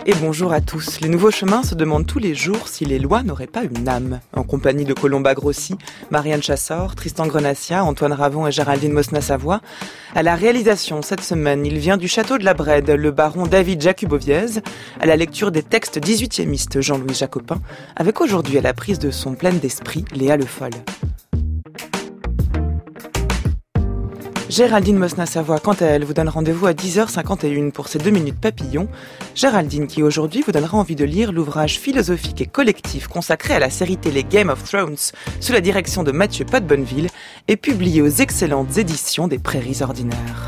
Et bonjour à tous. Les Nouveaux Chemins se demandent tous les jours si les lois n'auraient pas une âme. En compagnie de Colomba Grossi, Marianne Chassor, Tristan Grenassia, Antoine Ravon et Géraldine Mosna-Savoie. À la réalisation, cette semaine, il vient du château de la Brède, le baron David Jacuboviez, à la lecture des textes 18e Jean-Louis Jacopin, avec aujourd'hui à la prise de son plein d'esprit, Léa Le Foll. Géraldine Mosna-Savoie, quant à elle, vous donne rendez-vous à 10h51 pour ses 2 minutes papillons. Géraldine qui aujourd'hui vous donnera envie de lire l'ouvrage philosophique et collectif consacré à la série télé Game of Thrones sous la direction de Mathieu Pat-Bonneville et publié aux excellentes éditions des Prairies Ordinaires.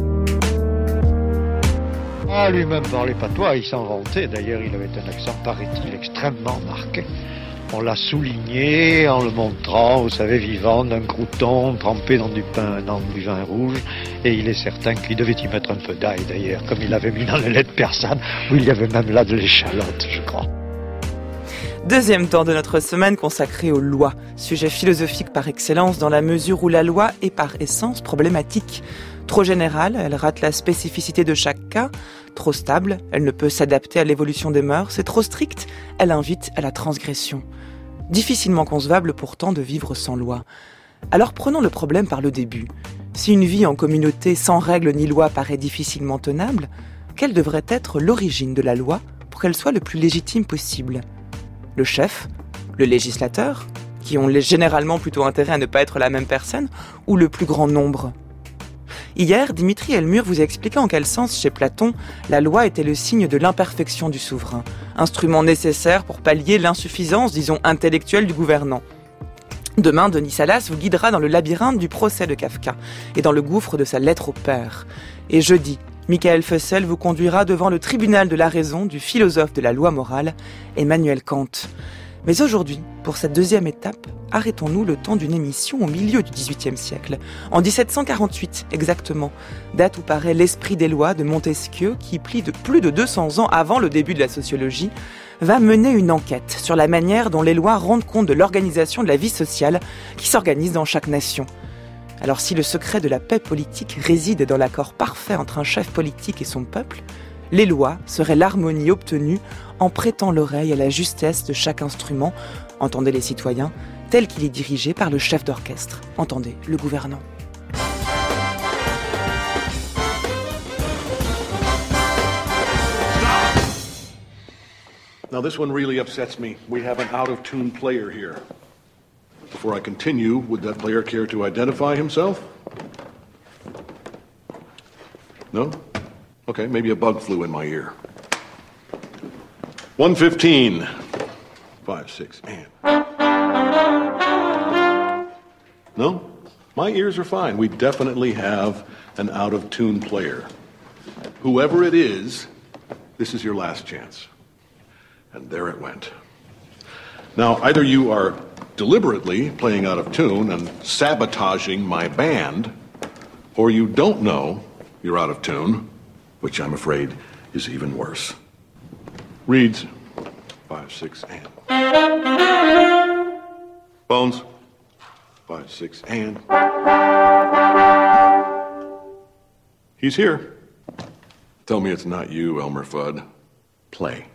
Ah, lui-même parlait patois, il s'en vantait. D'ailleurs, il avait un accent, paraît-il, extrêmement marqué. On l'a souligné en le montrant, vous savez, vivant d'un crouton trempé dans du vin rouge. Et il est certain qu'il devait y mettre un peu d'ail, d'ailleurs, comme il avait mis dans le lait de persane, où il y avait même là de l'échalote, je crois. Deuxième temps de notre semaine consacrée aux lois, sujet philosophique par excellence dans la mesure où la loi est par essence problématique. Trop générale, elle rate la spécificité de chaque cas. Trop stable, elle ne peut s'adapter à l'évolution des mœurs. Et trop stricte, elle invite à la transgression. Difficilement concevable pourtant de vivre sans loi. Alors prenons le problème par le début. Si une vie en communauté sans règles ni loi paraît difficilement tenable, quelle devrait être l'origine de la loi pour qu'elle soit le plus légitime possible ? Le chef ? Le législateur ? Qui ont généralement plutôt intérêt à ne pas être la même personne ? Ou le plus grand nombre ? Hier, Dimitri Elmur vous a expliqué en quel sens, chez Platon, la loi était le signe de l'imperfection du souverain, instrument nécessaire pour pallier l'insuffisance, disons, intellectuelle du gouvernant. Demain, Denis Salas vous guidera dans le labyrinthe du procès de Kafka et dans le gouffre de sa lettre au père. Et jeudi, Michael Fussell vous conduira devant le tribunal de la raison du philosophe de la loi morale, Emmanuel Kant. Mais aujourd'hui, pour cette deuxième étape, arrêtons-nous le temps d'une émission au milieu du XVIIIe siècle, en 1748 exactement, date où paraît l'Esprit des lois de Montesquieu qui, plus de 200 ans avant le début de la sociologie, va mener une enquête sur la manière dont les lois rendent compte de l'organisation de la vie sociale qui s'organise dans chaque nation. Alors si le secret de la paix politique réside dans l'accord parfait entre un chef politique et son peuple, les lois seraient l'harmonie obtenue en prêtant l'oreille à la justesse de chaque instrument, entendez les citoyens, tel qu'il est dirigé par le chef d'orchestre, entendez le gouvernant. Now this one really upsets me. We have an out-of-tune player here. Before I continue, would that player care to identify himself? No? Okay, maybe a bug flew in my ear. 115. 5, 6, and. No? My ears are fine. We definitely have an out-of-tune player. Whoever it is, this is your last chance. And there it went. Now, either you are deliberately playing out of tune and sabotaging my band, or you don't know you're out of tune, which I'm afraid is even worse. Reeds, 5, 6, and. Bones, 5, 6, and. He's here. Tell me it's not you, Elmer Fudd. Play.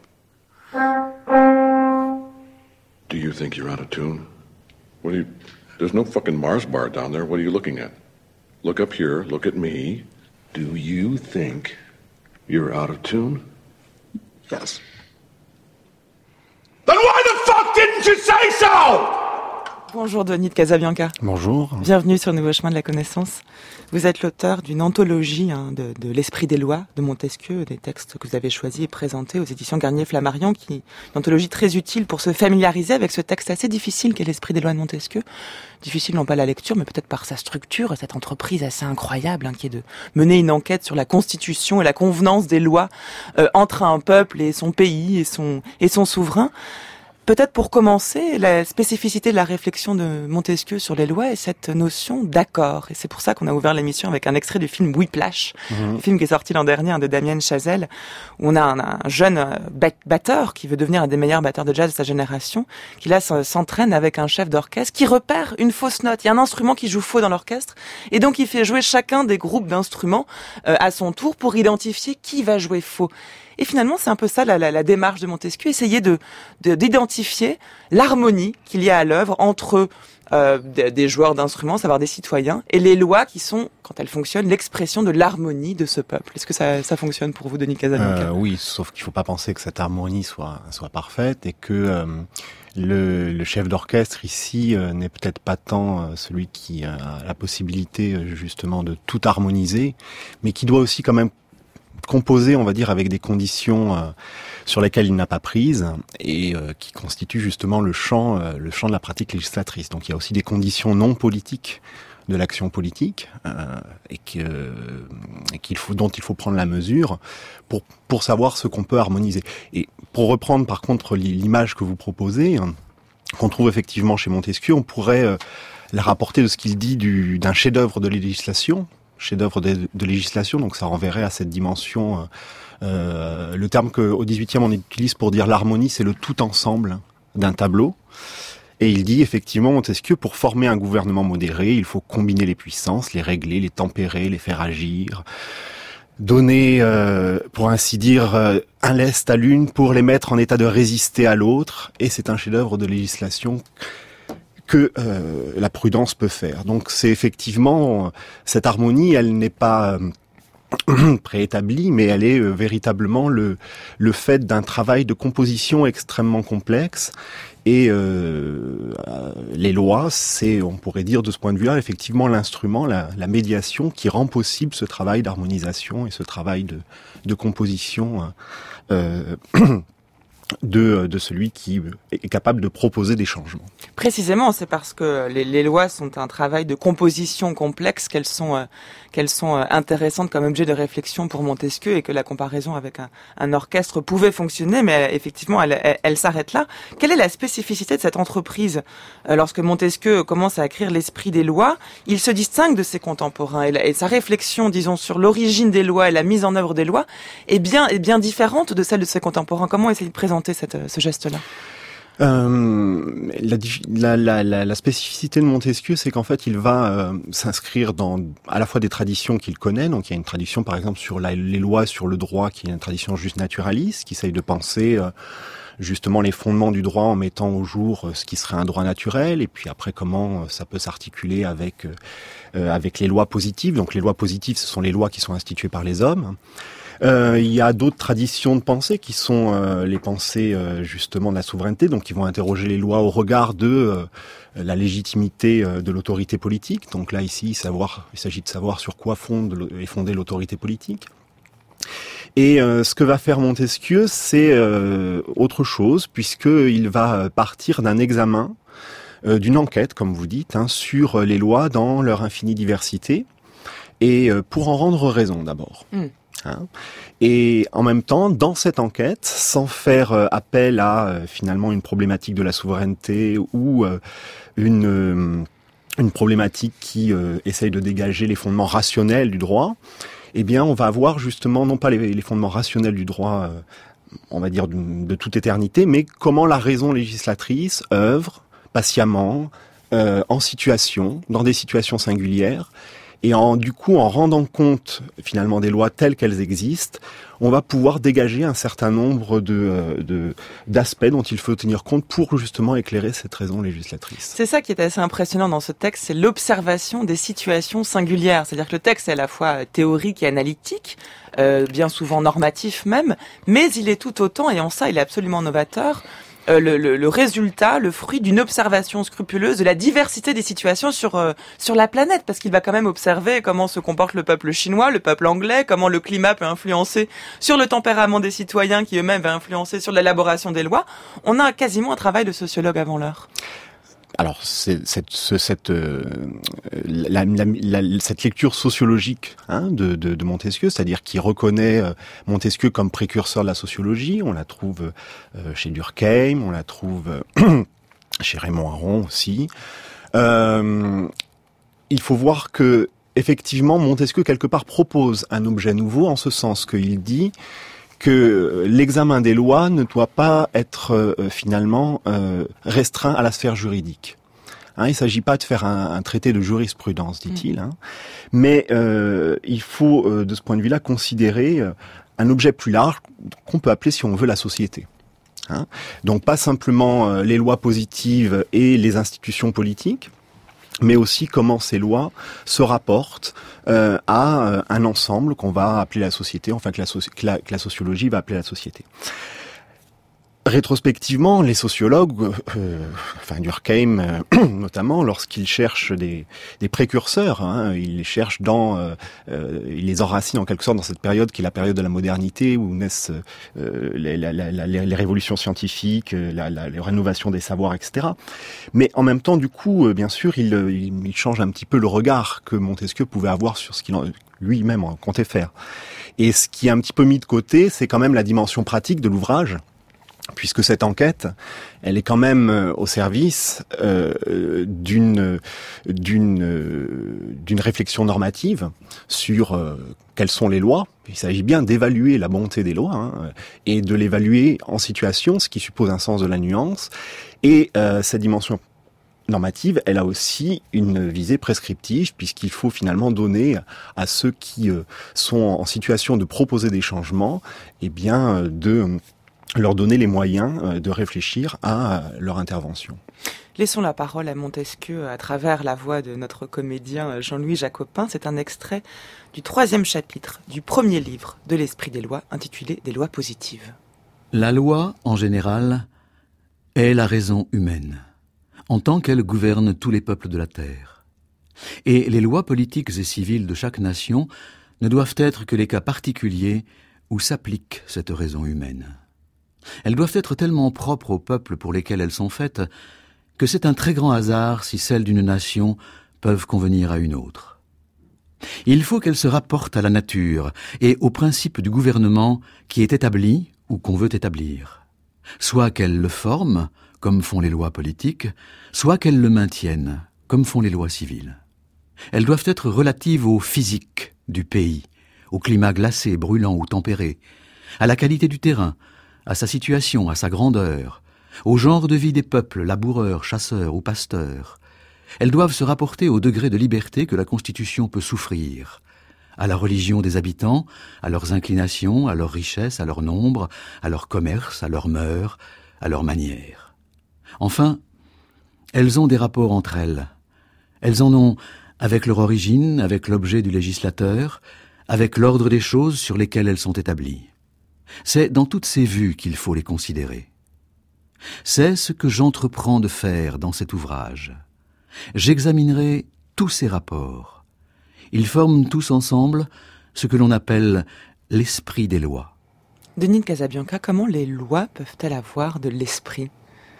Do you think you're out of tune? There's no fucking Mars bar down there. What are you looking at? Look up here, look at me. Do you think you're out of tune? Yes. Then why the fuck didn't you say so? Bonjour Denis de Casabianca. Bonjour. Bienvenue sur Nouveau Chemin de la Connaissance. Vous êtes l'auteur d'une anthologie de l'Esprit des lois de Montesquieu, des textes que vous avez choisis et présentés aux éditions Garnier-Flammarion, une anthologie très utile pour se familiariser avec ce texte assez difficile qu'est l'Esprit des lois de Montesquieu. Difficile non pas la lecture, mais peut-être par sa structure, cette entreprise assez incroyable qui est de mener une enquête sur la constitution et la convenance des lois entre un peuple et son pays et son souverain. Peut-être pour commencer, la spécificité de la réflexion de Montesquieu sur les lois est cette notion d'accord. Et c'est pour ça qu'on a ouvert l'émission avec un extrait du film Whiplash, le film qui est sorti l'an dernier de Damien Chazelle, où on a un jeune batteur qui veut devenir un des meilleurs batteurs de jazz de sa génération, qui là s'entraîne avec un chef d'orchestre qui repère une fausse note. Il y a un instrument qui joue faux dans l'orchestre, et donc il fait jouer chacun des groupes d'instruments à son tour pour identifier qui va jouer faux. Et finalement, c'est un peu ça la démarche de Montesquieu, essayer d'identifier l'harmonie qu'il y a à l'œuvre entre des joueurs d'instruments, savoir des citoyens, et les lois qui sont, quand elles fonctionnent, l'expression de l'harmonie de ce peuple. Est-ce que ça fonctionne pour vous, Denis Casanova ? Oui, sauf qu'il ne faut pas penser que cette harmonie soit parfaite et que le chef d'orchestre ici n'est peut-être pas tant celui qui a la possibilité justement de tout harmoniser, mais qui doit aussi quand même composer, on va dire, avec des conditions sur lesquelles il n'a pas prise et qui constituent justement le champ de la pratique législatrice. Donc il y a aussi des conditions non politiques de l'action politique dont il faut prendre la mesure pour savoir ce qu'on peut harmoniser. Et pour reprendre par contre l'image que vous proposez, qu'on trouve effectivement chez Montesquieu, on pourrait la rapporter de ce qu'il dit d'un chef-d'œuvre de législation. Chef-d'œuvre de législation, donc ça renverrait à cette dimension. Le terme qu'au XVIIIe on utilise pour dire l'harmonie, c'est le tout ensemble d'un tableau. Et il dit effectivement, Montesquieu, pour former un gouvernement modéré, il faut combiner les puissances, les régler, les tempérer, les faire agir, donner, pour ainsi dire, un lest à l'une pour les mettre en état de résister à l'autre. Et c'est un chef-d'œuvre de législation que la prudence peut faire. Donc c'est effectivement, cette harmonie, elle n'est pas préétablie, mais elle est véritablement le fait d'un travail de composition extrêmement complexe. Et les lois, c'est, on pourrait dire de ce point de vue-là, effectivement l'instrument, la médiation qui rend possible ce travail d'harmonisation et ce travail de composition de celui qui est capable de proposer des changements. Précisément, c'est parce que les lois sont un travail de composition complexe qu'elles sont intéressantes comme objet de réflexion pour Montesquieu et que la comparaison avec un orchestre pouvait fonctionner, mais effectivement, elle s'arrête là. Quelle est la spécificité de cette entreprise lorsque Montesquieu commence à écrire l'esprit des lois? Il se distingue de ses contemporains et sa réflexion, disons, sur l'origine des lois et la mise en œuvre des lois est bien différente de celle de ses contemporains. Comment essayer de présenter ce geste-là? La spécificité de Montesquieu, c'est qu'en fait, il va s'inscrire dans à la fois des traditions qu'il connaît. Donc, il y a une tradition, par exemple, sur les lois, sur le droit, qui est une tradition juste naturaliste, qui essaye de penser justement les fondements du droit en mettant au jour ce qui serait un droit naturel, et puis après comment ça peut s'articuler avec les lois positives. Donc, les lois positives, ce sont les lois qui sont instituées par les hommes. Il y a d'autres traditions de pensée qui sont les pensées justement de la souveraineté, donc qui vont interroger les lois au regard de la légitimité de l'autorité politique. Donc là, ici, il s'agit de savoir sur quoi est fondée l'autorité politique. Et ce que va faire Montesquieu, c'est autre chose, puisqu'il va partir d'un examen, d'une enquête, comme vous dites, sur les lois dans leur infinie diversité, et pour en rendre raison d'abord. Et en même temps, dans cette enquête, sans faire appel à finalement une problématique de la souveraineté ou une problématique qui essaye de dégager les fondements rationnels du droit, eh bien, on va avoir justement non pas les fondements rationnels du droit, on va dire de toute éternité, mais comment la raison législatrice œuvre patiemment en situation, dans des situations singulières. Et du coup, en rendant compte finalement des lois telles qu'elles existent, on va pouvoir dégager un certain nombre d'aspects dont il faut tenir compte pour justement éclairer cette raison législatrice. C'est ça qui est assez impressionnant dans ce texte, c'est l'observation des situations singulières. C'est-à-dire que le texte est à la fois théorique et analytique, bien souvent normatif même, mais il est tout autant, et en ça il est absolument novateur, le résultat, le fruit d'une observation scrupuleuse de la diversité des situations sur la planète, parce qu'il va quand même observer comment se comporte le peuple chinois, le peuple anglais, comment le climat peut influencer sur le tempérament des citoyens qui eux-mêmes va influencer sur l'élaboration des lois. On a quasiment un travail de sociologue avant l'heure. Alors, cette lecture sociologique de Montesquieu, c'est-à-dire qui reconnaît Montesquieu comme précurseur de la sociologie, on la trouve chez Durkheim, on la trouve chez Raymond Aron aussi. Il faut voir que effectivement, Montesquieu quelque part propose un objet nouveau en ce sens qu'il dit que l'examen des lois ne doit pas être finalement restreint à la sphère juridique. Il ne s'agit pas de faire un traité de jurisprudence, dit-il, mais il faut, de ce point de vue-là, considérer un objet plus large qu'on peut appeler, si on veut, la société. Donc pas simplement les lois positives et les institutions politiques, mais aussi comment ces lois se rapportent à un ensemble qu'on va appeler la société, enfin que la sociologie va appeler la société. Rétrospectivement, les sociologues, Durkheim notamment, lorsqu'ils cherchent des précurseurs, ils les cherchent ils les enracinent en quelque sorte dans cette période qui est la période de la modernité où naissent les révolutions scientifiques, la rénovation des savoirs, etc. Mais en même temps, du coup, bien sûr, il change un petit peu le regard que Montesquieu pouvait avoir sur ce qu'il lui-même comptait faire. Et ce qui est un petit peu mis de côté, c'est quand même la dimension pratique de l'ouvrage, puisque cette enquête, elle est quand même au service d'une réflexion normative sur quelles sont les lois. Il s'agit bien d'évaluer la bonté des lois et de l'évaluer en situation, ce qui suppose un sens de la nuance. Et cette dimension normative, elle a aussi une visée prescriptive, puisqu'il faut finalement donner à ceux qui sont en situation de proposer des changements, de leur donner les moyens de réfléchir à leur intervention. Laissons la parole à Montesquieu à travers la voix de notre comédien Jean-Louis Jacopin. C'est un extrait du 3e chapitre du premier livre de l'Esprit des lois, intitulé « Des lois positives ». La loi, en général, est la raison humaine, en tant qu'elle gouverne tous les peuples de la terre. Et les lois politiques et civiles de chaque nation ne doivent être que les cas particuliers où s'applique cette raison humaine. Elles doivent être tellement propres aux peuples pour lesquels elles sont faites que c'est un très grand hasard si celles d'une nation peuvent convenir à une autre. Il faut qu'elles se rapportent à la nature et aux principes du gouvernement qui est établi ou qu'on veut établir. Soit qu'elles le forment, comme font les lois politiques, soit qu'elles le maintiennent, comme font les lois civiles. Elles doivent être relatives au physique du pays, au climat glacé, brûlant ou tempéré, à la qualité du terrain, à sa situation, à sa grandeur, au genre de vie des peuples, laboureurs, chasseurs ou pasteurs. Elles doivent se rapporter au degré de liberté que la Constitution peut souffrir, à la religion des habitants, à leurs inclinations, à leurs richesses, à leur nombre, à leur commerce, à leurs mœurs, à leurs manières. Enfin, elles ont des rapports entre elles. Elles en ont avec leur origine, avec l'objet du législateur, avec l'ordre des choses sur lesquelles elles sont établies. C'est dans toutes ces vues qu'il faut les considérer. C'est ce que j'entreprends de faire dans cet ouvrage. J'examinerai tous ces rapports. Ils forment tous ensemble ce que l'on appelle l'esprit des lois. Denis de Casabianca, comment les lois peuvent-elles avoir de l'esprit ?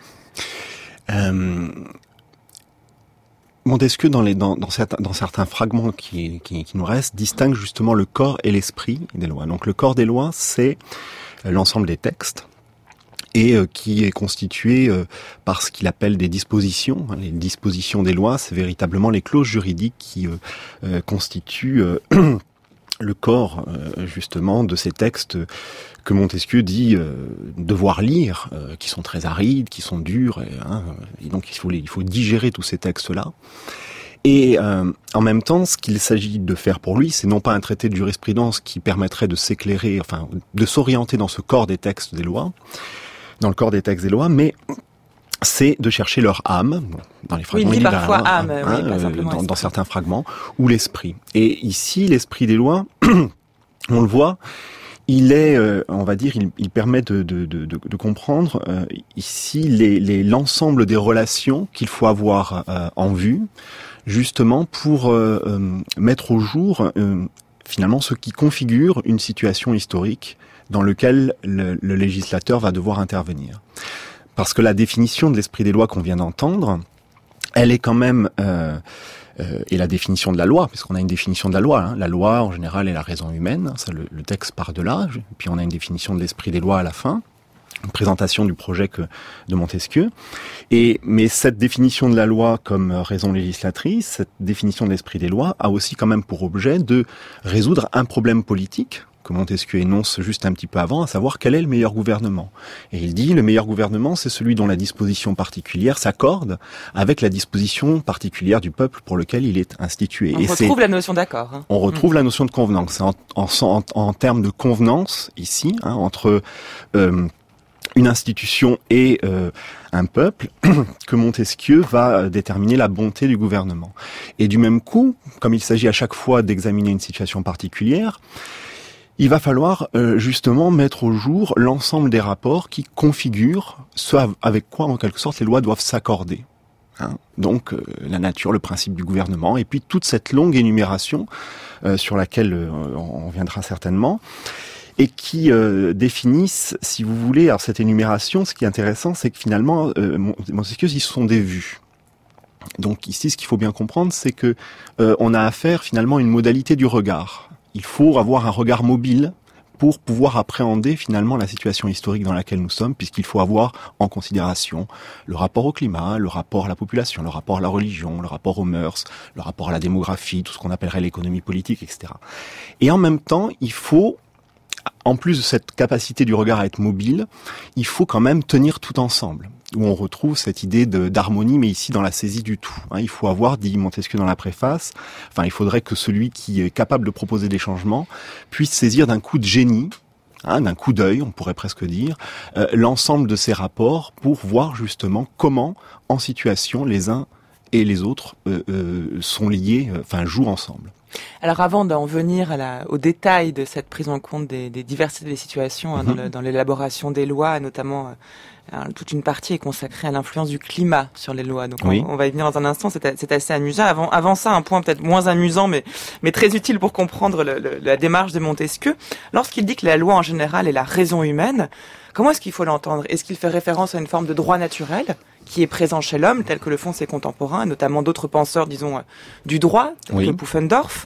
Montesquieu, dans certains fragments qui nous restent, distingue justement le corps et l'esprit des lois. Donc le corps des lois, c'est l'ensemble des textes et qui est constitué par ce qu'il appelle des dispositions. Les dispositions des lois, c'est véritablement les clauses juridiques qui constituent le corps justement de ces textes que Montesquieu dit devoir lire, qui sont très arides, qui sont durs, et donc il faut digérer tous ces textes-là. Et en même temps, ce qu'il s'agit de faire pour lui, c'est non pas un traité de jurisprudence qui permettrait de s'éclairer, enfin de s'orienter dans ce corps des textes des lois, dans le corps des textes des lois, mais c'est de chercher leur âme, dans les fragments, il dit parfois âme, pas simplement dans certains fragments, ou l'esprit. Et ici, l'esprit des lois, on le voit, il est, on va dire, il permet de comprendre ici l'ensemble des relations qu'il faut avoir en vue, justement pour mettre au jour finalement ce qui configure une situation historique dans laquelle le législateur va devoir intervenir. Parce que la définition de l'esprit des lois qu'on vient d'entendre, elle est quand même, et la définition de la loi, puisqu'on a une définition de la loi, la loi en général est la raison humaine, ça, le texte part de là, puis on a une définition de l'esprit des lois à la fin, une présentation du projet de Montesquieu, mais cette définition de la loi comme raison législatrice, cette définition de l'esprit des lois a aussi quand même pour objet de résoudre un problème politique que Montesquieu énonce juste un petit peu avant, à savoir quel est le meilleur gouvernement. Et il dit, le meilleur gouvernement, c'est celui dont la disposition particulière s'accorde avec la disposition particulière du peuple pour lequel il est institué. On retrouve la notion d'accord. Hein. On retrouve la notion de convenance. C'est en termes de convenance, ici, entre une institution et un peuple, que Montesquieu va déterminer la bonté du gouvernement. Et du même coup, comme il s'agit à chaque fois d'examiner une situation particulière, il va falloir justement mettre au jour l'ensemble des rapports qui configurent ce avec quoi, en quelque sorte, les lois doivent s'accorder. Donc la nature, le principe du gouvernement, et puis toute cette longue énumération sur laquelle on viendra certainement, et qui définissent, si vous voulez, alors cette énumération, ce qui est intéressant, c'est que finalement, Montesquieu, ils sont des vues. Donc ici, ce qu'il faut bien comprendre, c'est que on a affaire finalement à une modalité du regard. Il faut avoir un regard mobile pour pouvoir appréhender finalement la situation historique dans laquelle nous sommes, puisqu'il faut avoir en considération le rapport au climat, le rapport à la population, le rapport à la religion, le rapport aux mœurs, le rapport à la démographie, tout ce qu'on appellerait l'économie politique, etc. Et en même temps, il faut, en plus de cette capacité du regard à être mobile, il faut quand même tenir tout ensemble, où on retrouve cette idée d'harmonie, mais ici dans la saisie du tout. Il faut avoir, dit Montesquieu dans la préface, il faudrait que celui qui est capable de proposer des changements puisse saisir d'un coup de génie, d'un coup d'œil, on pourrait presque dire, l'ensemble de ces rapports pour voir justement comment, en situation, les uns et les autres sont liés, jouent ensemble. Alors avant d'en venir au détail de cette prise en compte des diversités des situations dans l'élaboration des lois, notamment toute une partie est consacrée à l'influence du climat sur les lois. Donc on va y venir dans un instant, c'est assez amusant. Avant ça, un point peut-être moins amusant mais très utile pour comprendre la démarche de Montesquieu. Lorsqu'il dit que la loi en général est la raison humaine, comment est-ce qu'il faut l'entendre? Est-ce qu'il fait référence à une forme de droit naturel qui est présent chez l'homme, tel que le font ses contemporains, notamment d'autres penseurs, disons, du droit, tel que Pufendorf.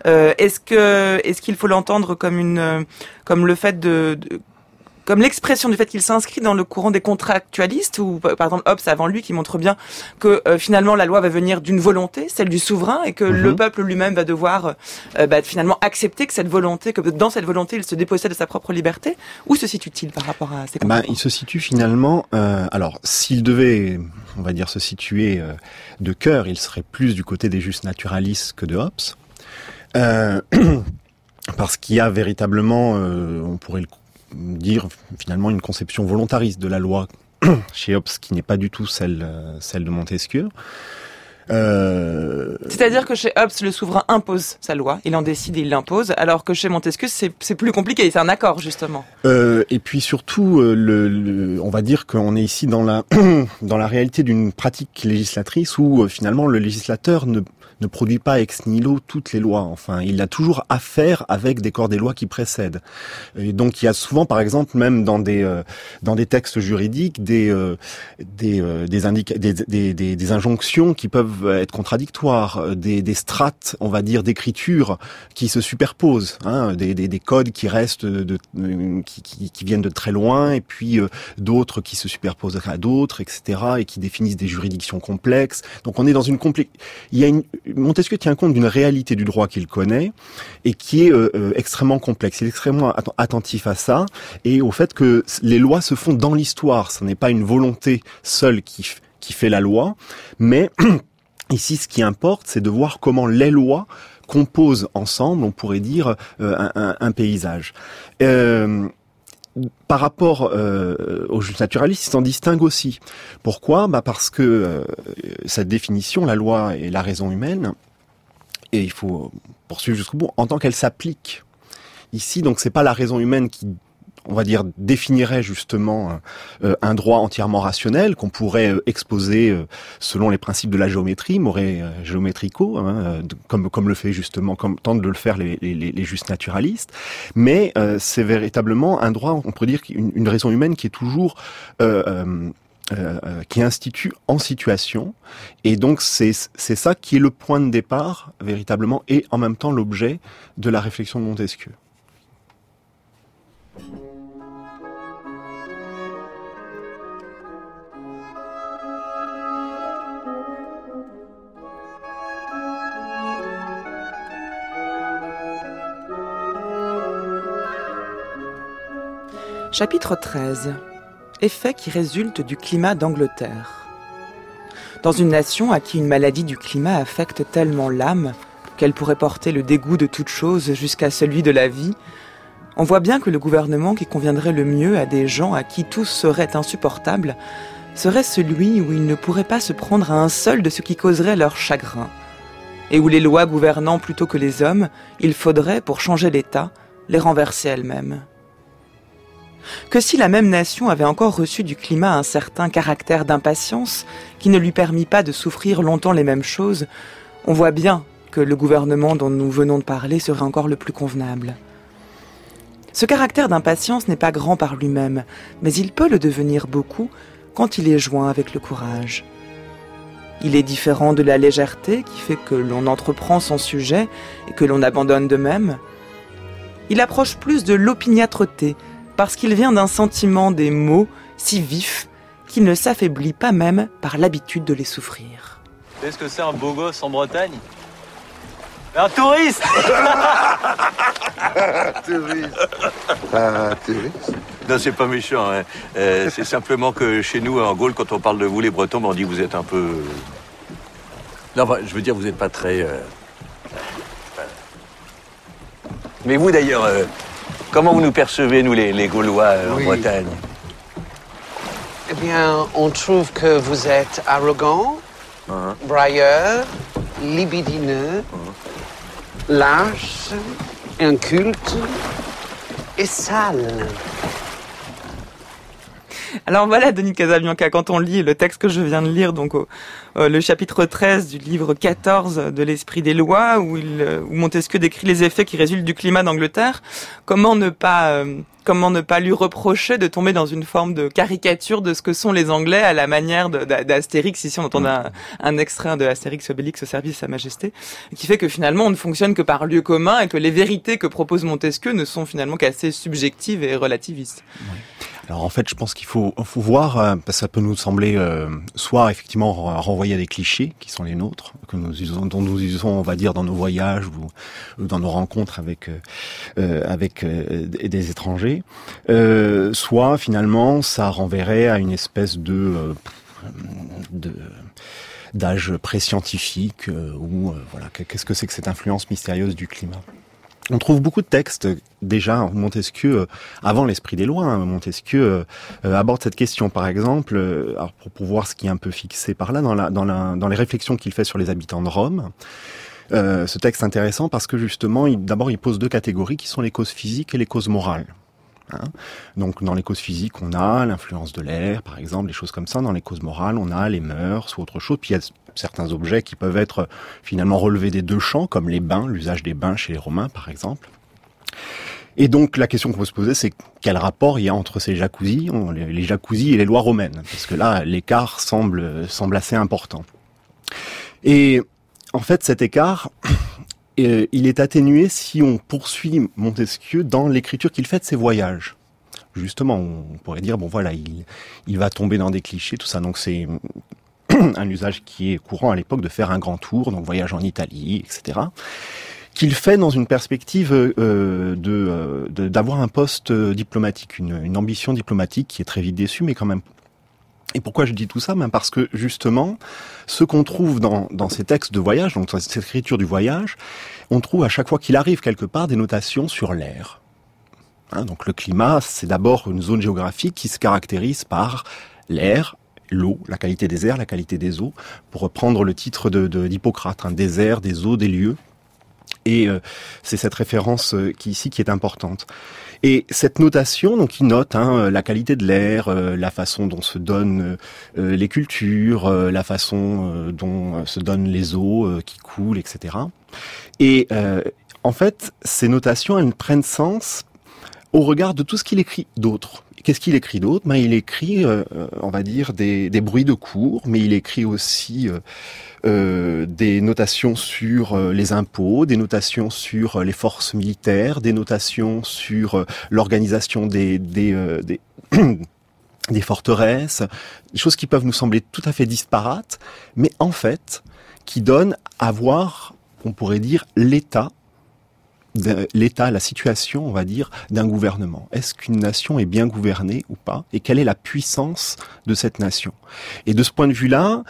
Est-ce qu'il faut l'entendre comme le fait comme l'expression du fait qu'il s'inscrit dans le courant des contractualistes, ou par exemple Hobbes avant lui qui montre bien que finalement la loi va venir d'une volonté, celle du souverain, et que le peuple lui-même va devoir finalement accepter que dans cette volonté il se dépossède de sa propre liberté. Où se situe-t-il par rapport à ces contemporains? Il se situe finalement, alors s'il devait, on va dire, se situer de cœur, il serait plus du côté des justes naturalistes que de Hobbes, parce qu'il y a véritablement, on pourrait le dire finalement une conception volontariste de la loi chez Hobbes qui n'est pas du tout celle de Montesquieu. C'est-à-dire que chez Hobbes, le souverain impose sa loi, il en décide et il l'impose, alors que chez Montesquieu, c'est plus compliqué, c'est un accord justement. Et puis surtout, on va dire qu'on est ici dans la réalité d'une pratique législatrice où finalement le législateur ne produit pas ex nihilo toutes les lois. Enfin, il a toujours affaire avec des corps des lois qui précèdent. Et donc, il y a souvent, par exemple, même dans des textes juridiques, des injonctions qui peuvent être contradictoires, des strates, on va dire, d'écriture qui se superposent, des codes qui restent qui viennent de très loin, et puis d'autres qui se superposent à d'autres, etc., et qui définissent des juridictions complexes. Donc, on est dans Montesquieu tient compte d'une réalité du droit qu'il connaît et qui est extrêmement complexe. Il est extrêmement attentif à ça et au fait que les lois se font dans l'histoire. Ce n'est pas une volonté seule qui fait la loi, mais ici, ce qui importe, c'est de voir comment les lois composent ensemble, on pourrait dire, un paysage. Par rapport aux justes naturalistes, ils s'en distinguent aussi. Pourquoi ? Parce que cette définition, la loi est la raison humaine, et il faut poursuivre jusqu'au bout, en tant qu'elle s'applique. Ici, donc, c'est pas la raison humaine qui, on va dire, définirait justement un droit entièrement rationnel qu'on pourrait exposer selon les principes de la géométrie, géométrico, comme le fait justement, comme tentent de le faire les justes naturalistes. Mais c'est véritablement un droit, on pourrait dire, une raison humaine qui est toujours qui institue en situation, et donc c'est ça qui est le point de départ véritablement, et en même temps l'objet de la réflexion de Montesquieu. Chapitre 13. Effets qui résultent du climat d'Angleterre. Dans une nation à qui une maladie du climat affecte tellement l'âme qu'elle pourrait porter le dégoût de toute chose jusqu'à celui de la vie, on voit bien que le gouvernement qui conviendrait le mieux à des gens à qui tout serait insupportable serait celui où ils ne pourraient pas se prendre à un seul de ce qui causerait leur chagrin, et où les lois gouvernant plutôt que les hommes, il faudrait, pour changer l'État, les renverser elles-mêmes. Que si la même nation avait encore reçu du climat un certain caractère d'impatience qui ne lui permit pas de souffrir longtemps les mêmes choses, on voit bien que le gouvernement dont nous venons de parler serait encore le plus convenable. Ce caractère d'impatience n'est pas grand par lui-même, mais il peut le devenir beaucoup quand il est joint avec le courage. Il est différent de la légèreté qui fait que l'on entreprend son sujet et que l'on abandonne de même. Il approche plus de l'opiniâtreté parce qu'il vient d'un sentiment des mots si vif qu'il ne s'affaiblit pas même par l'habitude de les souffrir. Est-ce que c'est un beau gosse en Bretagne ? Un touriste. Touriste. Non, c'est pas méchant. Hein. C'est simplement que chez nous, en Gaule, quand on parle de vous, les Bretons, on dit que vous êtes un peu... Non, enfin, je veux dire, vous n'êtes pas très... Mais vous, d'ailleurs, comment vous nous percevez, nous, les Gaulois, en Bretagne ? Eh bien, on trouve que vous êtes arrogant, brailleur, libidineux, lâche, inculte et sale. Alors voilà, Denis Casabianca, quand on lit le texte que je viens de lire, donc le chapitre 13 du livre 14 de l'Esprit des lois, où Montesquieu décrit les effets qui résultent du climat d'Angleterre, comment ne pas lui reprocher de tomber dans une forme de caricature de ce que sont les Anglais à la manière d'Astérix. Ici, on entend un extrait de Astérix Obélix au service de Sa Majesté, qui fait que finalement, on ne fonctionne que par lieu commun et que les vérités que propose Montesquieu ne sont finalement qu'assez subjectives et relativistes. Oui. Alors en fait, je pense qu'il faut voir, parce que ça peut nous sembler soit effectivement renvoyer à des clichés qui sont les nôtres, dont nous usons, on va dire, dans nos voyages ou dans nos rencontres avec des étrangers, soit finalement ça renverrait à une espèce d'âge pré-scientifique où voilà, qu'est-ce que c'est que cette influence mystérieuse du climat. On trouve beaucoup de textes déjà. Montesquieu, avant l'Esprit des lois, Montesquieu aborde cette question. Par exemple, alors pour voir ce qui est un peu fixé par là, dans les réflexions qu'il fait sur les habitants de Rome. Ce texte est intéressant parce que justement, d'abord, il pose deux catégories qui sont les causes physiques et les causes morales. Donc dans les causes physiques, on a l'influence de l'air, par exemple, des choses comme ça. Dans les causes morales, on a les mœurs ou autre chose. Puis il y a certains objets qui peuvent être finalement relevés des deux champs, comme les bains, l'usage des bains chez les Romains, par exemple. Et donc la question qu'on peut se poser, c'est quel rapport il y a entre ces jacuzzis, les jacuzzis et les lois romaines, parce que là, l'écart semble assez important. Et en fait, cet écart, il est atténué si on poursuit Montesquieu dans l'écriture qu'il fait de ses voyages. Justement, on pourrait dire, bon voilà, il va tomber dans des clichés, tout ça. Donc c'est un usage qui est courant à l'époque de faire un grand tour, donc voyage en Italie, etc. Qu'il fait dans une perspective d'avoir un poste diplomatique, une ambition diplomatique qui est très vite déçue, mais quand même. Et pourquoi je dis tout ça ? Parce que justement, ce qu'on trouve dans ces textes de voyage, donc dans cette écriture du voyage, on trouve à chaque fois qu'il arrive quelque part des notations sur l'air. Donc le climat, c'est d'abord une zone géographique qui se caractérise par l'air, l'eau, la qualité des airs, la qualité des eaux, pour reprendre le titre d'Hippocrate, des airs, des eaux, des lieux. Et c'est cette référence qui est importante. Et cette notation, donc, il note la qualité de l'air, la façon dont se donnent les cultures, la façon dont se donnent les eaux qui coulent, etc. Et en fait, ces notations, elles prennent sens au regard de tout ce qu'il écrit d'autre. Qu'est-ce qu'il écrit d'autre ? Il écrit, on va dire, des bruits de cour, mais il écrit aussi des notations sur les impôts, des notations sur les forces militaires, des notations sur l'organisation des forteresses, des choses qui peuvent nous sembler tout à fait disparates, mais en fait, qui donnent à voir, on pourrait dire, l'état l'état, la situation, on va dire, d'un gouvernement. Est-ce qu'une nation est bien gouvernée ou pas? Et quelle est la puissance de cette nation? Et de ce point de vue-là,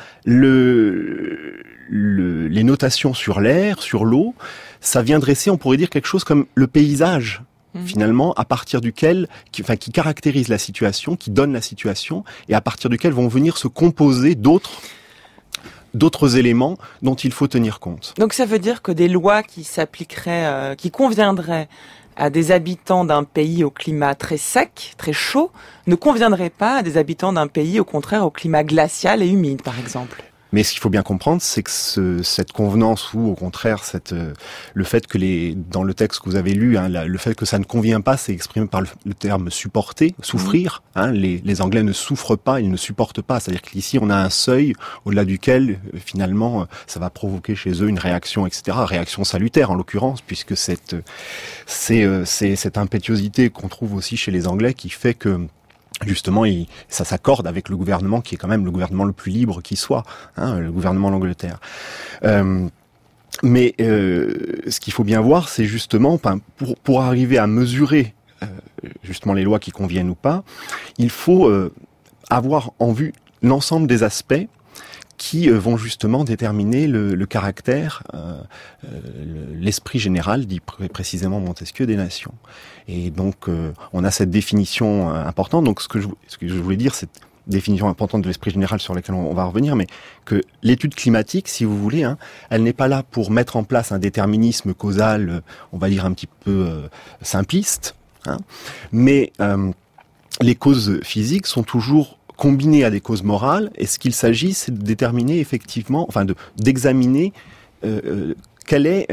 les notations sur l'air, sur l'eau, ça vient dresser, on pourrait dire, quelque chose comme le paysage, finalement, à partir duquel, qui caractérise la situation, qui donne la situation, et à partir duquel vont venir se composer d'autres éléments dont il faut tenir compte. Donc ça veut dire que des lois qui s'appliqueraient, qui conviendraient à des habitants d'un pays au climat très sec, très chaud, ne conviendraient pas à des habitants d'un pays, au contraire, au climat glacial et humide, par exemple. Mais ce qu'il faut bien comprendre, c'est que cette convenance, ou au contraire, le fait que dans le texte que vous avez lu, le fait que ça ne convient pas, c'est exprimé par le terme supporter, souffrir. Les Anglais ne souffrent pas, ils ne supportent pas. C'est-à-dire qu'ici, on a un seuil au-delà duquel, finalement, ça va provoquer chez eux une réaction, etc. Réaction salutaire, en l'occurrence, puisque c'est cette impétuosité qu'on trouve aussi chez les Anglais qui fait que justement, ça s'accorde avec le gouvernement qui est quand même le gouvernement le plus libre qui soit, le gouvernement de l'Angleterre. Mais ce qu'il faut bien voir, c'est justement, pour arriver à mesurer justement les lois qui conviennent ou pas, il faut avoir en vue l'ensemble des aspects qui vont justement déterminer le caractère, l'esprit général, dit précisément Montesquieu, des nations. Et donc, on a cette définition importante. Donc, ce que je voulais dire, cette définition importante de l'esprit général sur laquelle on va revenir, mais que l'étude climatique, si vous voulez, elle n'est pas là pour mettre en place un déterminisme causal, on va dire un petit peu simpliste, mais les causes physiques sont toujours combinées à des causes morales, et ce qu'il s'agit, c'est de déterminer effectivement, d'examiner quelle est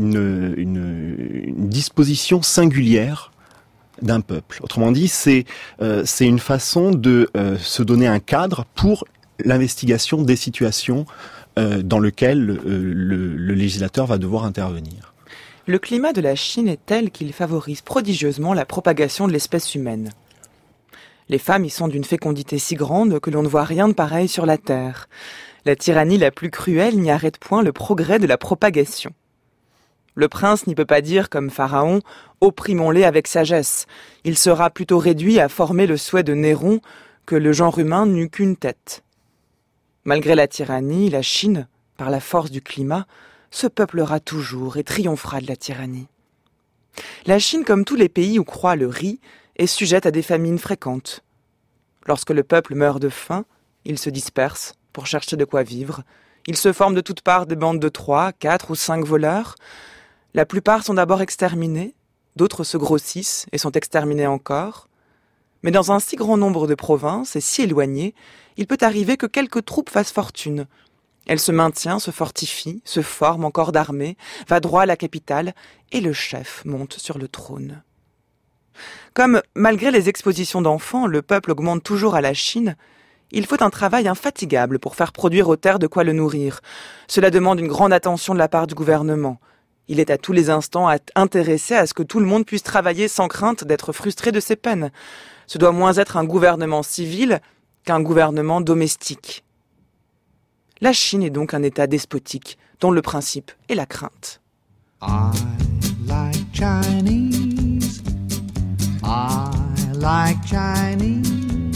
une disposition singulière d'un peuple. Autrement dit, c'est une façon de se donner un cadre pour l'investigation des situations dans lesquelles le législateur va devoir intervenir. Le climat de la Chine est tel qu'il favorise prodigieusement la propagation de l'espèce humaine. Les femmes y sont d'une fécondité si grande que l'on ne voit rien de pareil sur la terre. La tyrannie la plus cruelle n'y arrête point le progrès de la propagation. Le prince n'y peut pas dire, comme Pharaon, « Opprimons-les avec sagesse ». Il sera plutôt réduit à former le souhait de Néron que le genre humain n'eût qu'une tête. Malgré la tyrannie, la Chine, par la force du climat, se peuplera toujours et triomphera de la tyrannie. La Chine, comme tous les pays où croît le riz, est sujette à des famines fréquentes. Lorsque le peuple meurt de faim, il se disperse pour chercher de quoi vivre. Il se forme de toutes parts des bandes de 3, 4 ou 5 voleurs. La plupart sont d'abord exterminés, d'autres se grossissent et sont exterminés encore. Mais dans un si grand nombre de provinces et si éloignées, il peut arriver que quelques troupes fassent fortune. Elle se maintient, se fortifie, se forme en corps d'armée, va droit à la capitale et le chef monte sur le trône. Comme, malgré les expositions d'enfants, le peuple augmente toujours à la Chine, il faut un travail infatigable pour faire produire aux terres de quoi le nourrir. Cela demande une grande attention de la part du gouvernement. Il est à tous les instants intéressé à ce que tout le monde puisse travailler sans crainte d'être frustré de ses peines. Ce doit moins être un gouvernement civil qu'un gouvernement domestique. La Chine est donc un État despotique, dont le principe est la crainte. I like Chinese. I like Chinese.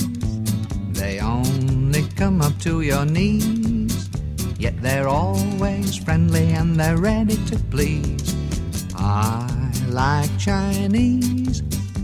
They only come up to your knees, yet they're always friendly and they're ready to please. I like Chinese.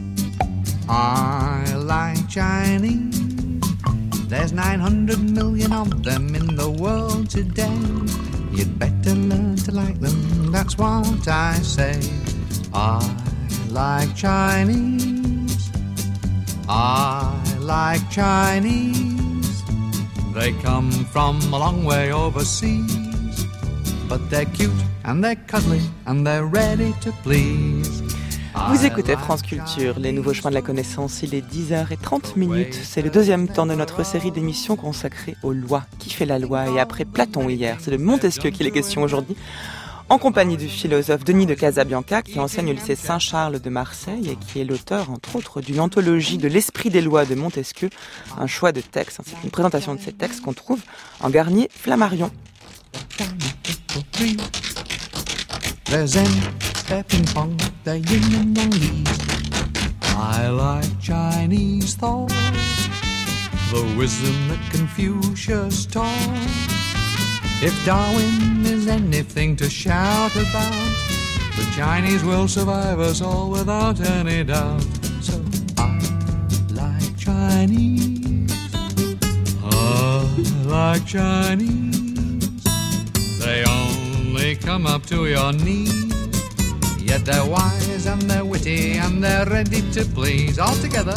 I like Chinese. There's 900 million of them in the world today. You'd better learn to like them, that's what I say. I like Chinese. I like Chinese. They come from a long way overseas, but they're cute and they're cuddly and they're ready to please. Vous écoutez France Culture, les nouveaux chemins de la connaissance, il est 10h30. C'est le deuxième temps de notre série d'émissions consacrée aux lois. Qui fait la loi? Et après Platon hier, c'est de Montesquieu qu'il est question aujourd'hui, en compagnie du philosophe Denis de Casabianca, qui enseigne au lycée Saint-Charles de Marseille et qui est l'auteur, entre autres, d'une anthologie de l'esprit des lois de Montesquieu, un choix de textes, ainsi qu'une présentation de ces textes qu'on trouve en Garnier Flammarion. There's N, their ping pong, their yin and yang leaves. I like Chinese thought, the wisdom that Confucius taught. If Darwin is anything to shout about, the Chinese will survive us all without any doubt. So I like Chinese, I like Chinese. They only come up to your knees, yet they're wise and they're witty and they're ready to please. All together.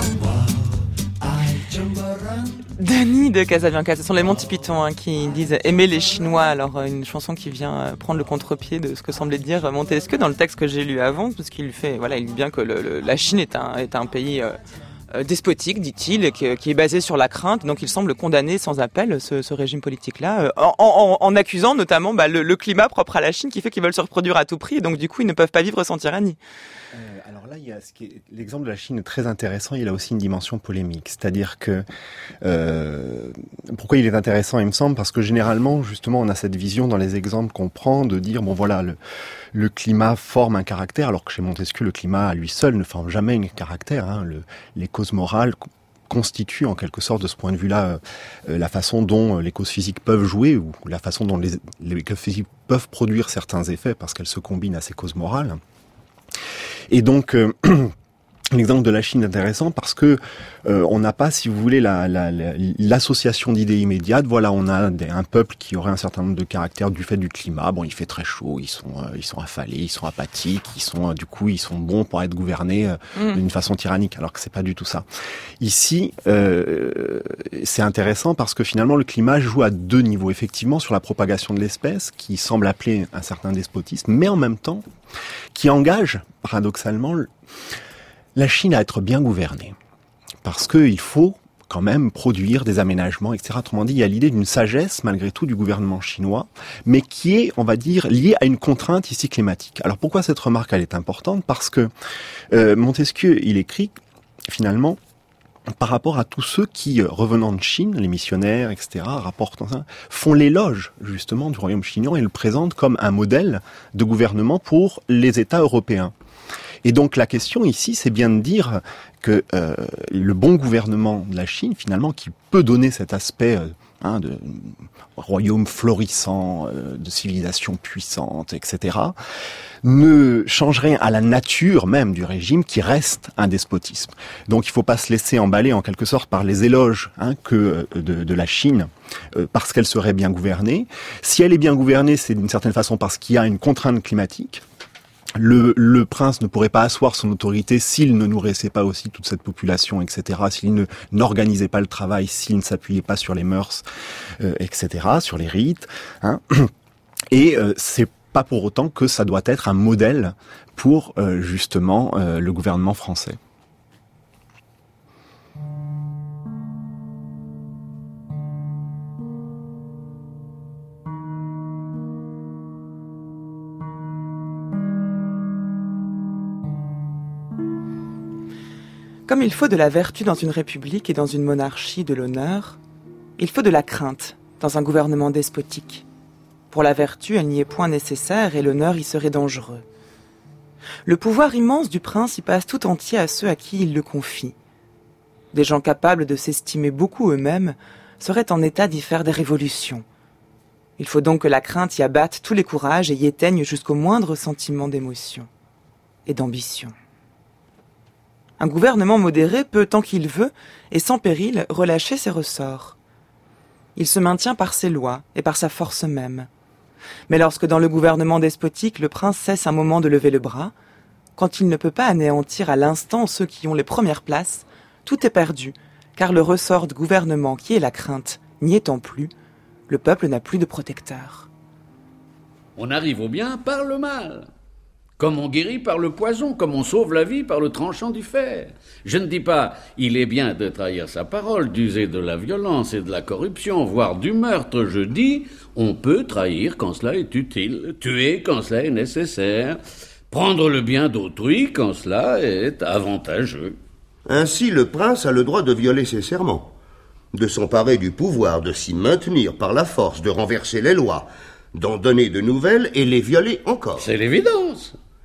Danny de Casablanca, ce sont les Monty Python qui disent aimer les Chinois. Alors une chanson qui vient prendre le contre-pied de ce que semblait dire Montesquieu dans le texte que j'ai lu avant, parce qu'il fait, voilà, il dit bien que la Chine est un pays despotique, dit-il, qui est basé sur la crainte. Donc il semble condamner sans appel ce régime politique-là, en accusant notamment le climat propre à la Chine qui fait qu'ils veulent se reproduire à tout prix. Et donc du coup, ils ne peuvent pas vivre sans tyrannie. Alors là, l'exemple de la Chine est très intéressant. Il a aussi une dimension polémique. C'est-à-dire que pourquoi il est intéressant, il me semble, parce que généralement, justement, on a cette vision dans les exemples qu'on prend de dire bon voilà, le climat forme un caractère, alors que chez Montesquieu, le climat à lui seul ne forme jamais un caractère. Hein. Les causes morales constituent en quelque sorte de ce point de vue-là la façon dont les causes physiques peuvent jouer, ou la façon dont les causes physiques peuvent produire certains effets parce qu'elles se combinent à ces causes morales. Et donc, l'exemple de la Chine est intéressant parce que on n'a pas, si vous voulez, l'association d'idées immédiates. Voilà, on a un peuple qui aurait un certain nombre de caractères du fait du climat. Bon, il fait très chaud, ils sont affalés, ils sont apathiques, ils sont bons pour être gouvernés d'une façon tyrannique, alors que c'est pas du tout ça. Ici, c'est intéressant parce que finalement le climat joue à deux niveaux. Effectivement, sur la propagation de l'espèce, qui semble appeler un certain despotisme, mais en même temps, qui engage, paradoxalement, la Chine à être bien gouvernée. Parce qu'il faut quand même produire des aménagements, etc. Autrement dit, il y a l'idée d'une sagesse, malgré tout, du gouvernement chinois, mais qui est, on va dire, liée à une contrainte ici climatique. Alors pourquoi cette remarque, elle est importante? Parce que Montesquieu, il écrit, finalement, par rapport à tous ceux qui, revenant de Chine, les missionnaires, etc., rapportent ça, font l'éloge, justement, du royaume chinois et le présentent comme un modèle de gouvernement pour les États européens. Et donc la question ici, c'est bien de dire que le bon gouvernement de la Chine, finalement, qui peut donner cet aspect de royaume florissant, de civilisation puissante, etc., ne change rien à la nature même du régime qui reste un despotisme. Donc il ne faut pas se laisser emballer en quelque sorte par les éloges de la Chine parce qu'elle serait bien gouvernée. Si elle est bien gouvernée, c'est d'une certaine façon parce qu'il y a une contrainte climatique. Le prince ne pourrait pas asseoir son autorité s'il ne nourrissait pas aussi toute cette population, etc., s'il n'organisait pas le travail, s'il ne s'appuyait pas sur les mœurs, etc., sur les rites. Hein. Et c'est pas pour autant que ça doit être un modèle pour, justement, le gouvernement français. Comme il faut de la vertu dans une république et dans une monarchie de l'honneur, il faut de la crainte dans un gouvernement despotique. Pour la vertu, elle n'y est point nécessaire et l'honneur y serait dangereux. Le pouvoir immense du prince y passe tout entier à ceux à qui il le confie. Des gens capables de s'estimer beaucoup eux-mêmes seraient en état d'y faire des révolutions. Il faut donc que la crainte y abatte tous les courages et y éteigne jusqu'au moindre sentiment d'émotion et d'ambition. Un gouvernement modéré peut, tant qu'il veut, et sans péril, relâcher ses ressorts. Il se maintient par ses lois et par sa force même. Mais lorsque dans le gouvernement despotique, le prince cesse un moment de lever le bras, quand il ne peut pas anéantir à l'instant ceux qui ont les premières places, tout est perdu, car le ressort de gouvernement qui est la crainte n'y étant plus, le peuple n'a plus de protecteur. On arrive au bien par le mal. Comme on guérit par le poison, comme on sauve la vie par le tranchant du fer. Je ne dis pas, il est bien de trahir sa parole, d'user de la violence et de la corruption, voire du meurtre. Je dis, on peut trahir quand cela est utile, tuer quand cela est nécessaire, prendre le bien d'autrui quand cela est avantageux. Ainsi, le prince a le droit de violer ses serments, de s'emparer du pouvoir, de s'y maintenir par la force, de renverser les lois, d'en donner de nouvelles et les violer encore. C'est l'évidence.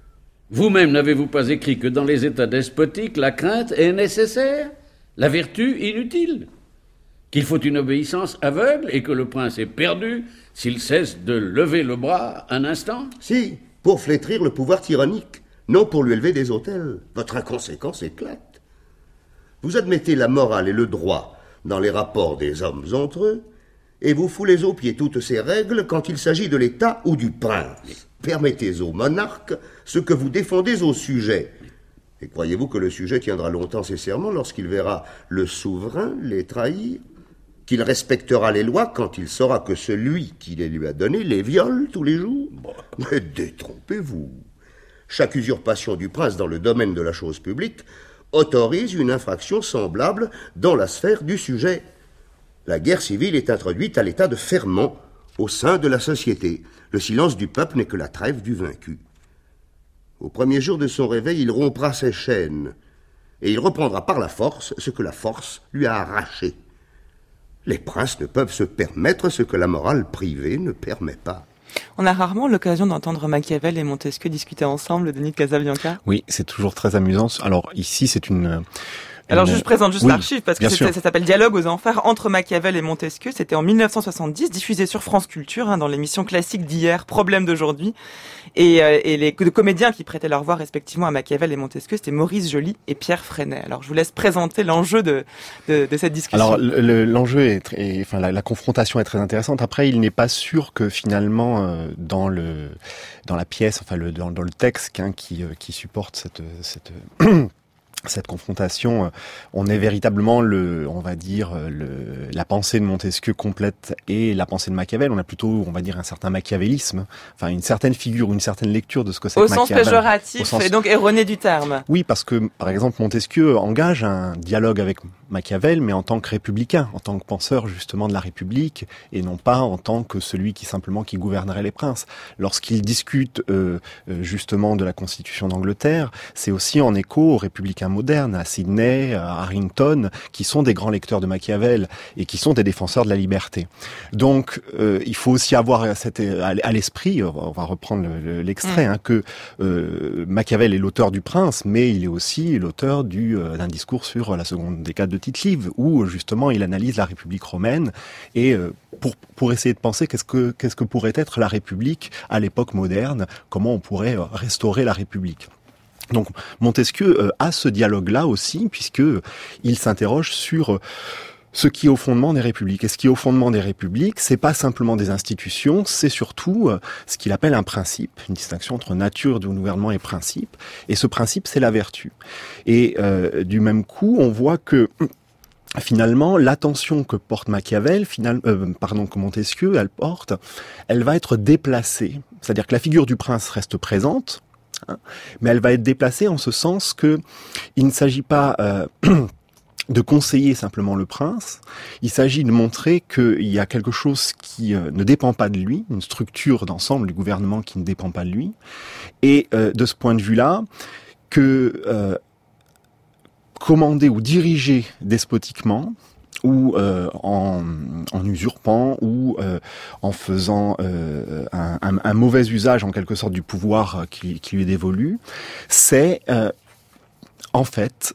Vous-même n'avez-vous pas écrit que dans les états despotiques, la crainte est nécessaire, la vertu inutile, qu'il faut une obéissance aveugle et que le prince est perdu s'il cesse de lever le bras un instant? Si, pour flétrir le pouvoir tyrannique, non pour lui élever des autels. Votre inconséquence éclate. Vous admettez la morale et le droit dans les rapports des hommes entre eux, et vous foulez aux pieds toutes ces règles quand il s'agit de l'État ou du prince. Permettez au monarque ce que vous défendez au sujet. Et croyez-vous que le sujet tiendra longtemps ses serments lorsqu'il verra le souverain les trahir? Qu'il respectera les lois quand il saura que celui qui les lui a données les viole tous les jours? Mais détrompez-vous. Chaque usurpation du prince dans le domaine de la chose publique autorise une infraction semblable dans la sphère du sujet. La guerre civile est introduite à l'état de ferment au sein de la société. Le silence du peuple n'est que la trêve du vaincu. Au premier jour de son réveil, il rompra ses chaînes, et il reprendra par la force ce que la force lui a arraché. Les princes ne peuvent se permettre ce que la morale privée ne permet pas. On a rarement l'occasion d'entendre Machiavel et Montesquieu discuter ensemble, Denis de Casabianca. Oui, c'est toujours très amusant. Alors ici, c'est une... Alors je présente juste l'archive parce que ça s'appelle Dialogue aux enfers entre Machiavel et Montesquieu. C'était en 1970, diffusé sur France Culture dans l'émission classique d'hier, Problème d'aujourd'hui. Et les comédiens qui prêtaient leur voix respectivement à Machiavel et Montesquieu, c'était Maurice Joly et Pierre Freinet. Alors je vous laisse présenter l'enjeu de cette discussion. Alors l'enjeu la confrontation est très intéressante. Après, il n'est pas sûr que finalement dans la pièce, dans le texte qui supporte cette confrontation, on est véritablement la pensée de Montesquieu complète et la pensée de Machiavel. On a plutôt, on va dire, un certain machiavélisme, une certaine figure, une certaine lecture de ce que c'est que Machiavel. Au sens péjoratif et donc erroné du terme. Oui, parce que, par exemple, Montesquieu engage un dialogue avec Machiavel, mais en tant que républicain, en tant que penseur justement de la République, et non pas en tant que celui qui gouvernerait les princes. Lorsqu'il discute justement de la Constitution d'Angleterre, c'est aussi en écho aux républicains modernes, à Sidney, à Harrington, qui sont des grands lecteurs de Machiavel et qui sont des défenseurs de la liberté. Donc, il faut aussi avoir à l'esprit, on va reprendre l'extrait, que Machiavel est l'auteur du Prince, mais il est aussi l'auteur d'un discours sur la seconde décade de Tite-Live, où justement il analyse la République romaine et pour essayer de penser qu'est-ce que pourrait être la République à l'époque moderne, comment on pourrait restaurer la République. Donc Montesquieu a ce dialogue-là aussi, puisque il s'interroge sur ce qui est au fondement des républiques. Et ce qui est au fondement des républiques, c'est pas simplement des institutions, c'est surtout ce qu'il appelle un principe, une distinction entre nature du gouvernement et principe. Et ce principe, c'est la vertu. Et du même coup, on voit que finalement, l'attention que porte Machiavel, que Montesquieu, elle va être déplacée. C'est-à-dire que la figure du prince reste présente, mais elle va être déplacée en ce sens que il ne s'agit pas de conseiller simplement le prince, il s'agit de montrer qu'il y a quelque chose qui ne dépend pas de lui, une structure d'ensemble du gouvernement qui ne dépend pas de lui, et de ce point de vue-là, que commander ou diriger despotiquement, ou en usurpant, ou en faisant un mauvais usage en quelque sorte du pouvoir qui lui est dévolu, c'est en fait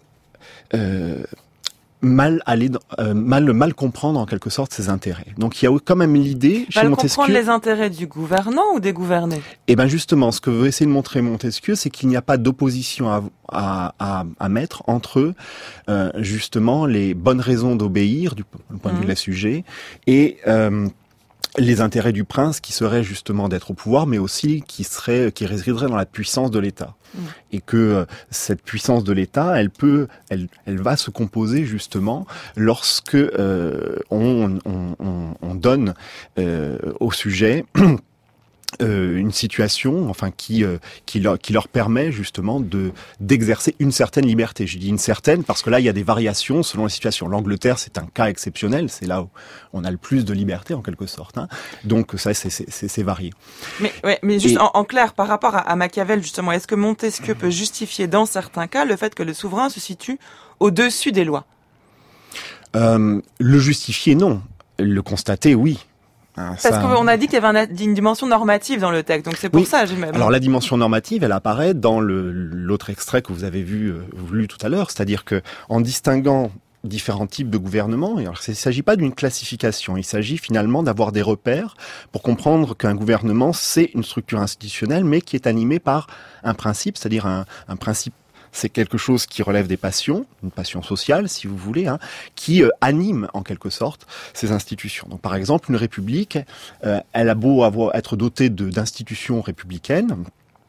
mal comprendre en quelque sorte ses intérêts. Donc il y a quand même l'idée chez Montesquieu... comprendre les intérêts du gouvernant ou des gouvernés? Et bien justement, ce que veut essayer de montrer Montesquieu, c'est qu'il n'y a pas d'opposition à mettre entre justement les bonnes raisons d'obéir du point de vue des sujets et les intérêts du prince qui seraient justement d'être au pouvoir, mais aussi qui résideraient dans la puissance de l'État. Et que cette puissance de l'État, elle va se composer justement lorsque on donne au sujet une situation, qui leur permet justement d'exercer une certaine liberté. Je dis une certaine parce que là, il y a des variations selon les situations. L'Angleterre, c'est un cas exceptionnel, c'est là où on a le plus de liberté en quelque sorte. Donc ça, c'est varié. Mais juste en clair, par rapport à Machiavel justement, est-ce que Montesquieu peut justifier dans certains cas le fait que le souverain se situe au-dessus des lois? Le justifier, non. Le constater, oui. Parce qu'on a dit qu'il y avait une dimension normative dans le texte, donc c'est pour ça. Alors la dimension normative, elle apparaît dans l'autre extrait que vous avez lu tout à l'heure, c'est-à-dire que en distinguant différents types de gouvernements, alors il ne s'agit pas d'une classification, il s'agit finalement d'avoir des repères pour comprendre qu'un gouvernement, c'est une structure institutionnelle, mais qui est animée par un principe, c'est-à-dire un principe. C'est quelque chose qui relève des passions, une passion sociale, si vous voulez, qui anime en quelque sorte ces institutions. Donc, par exemple, une république, elle a beau être dotée d'institutions républicaines,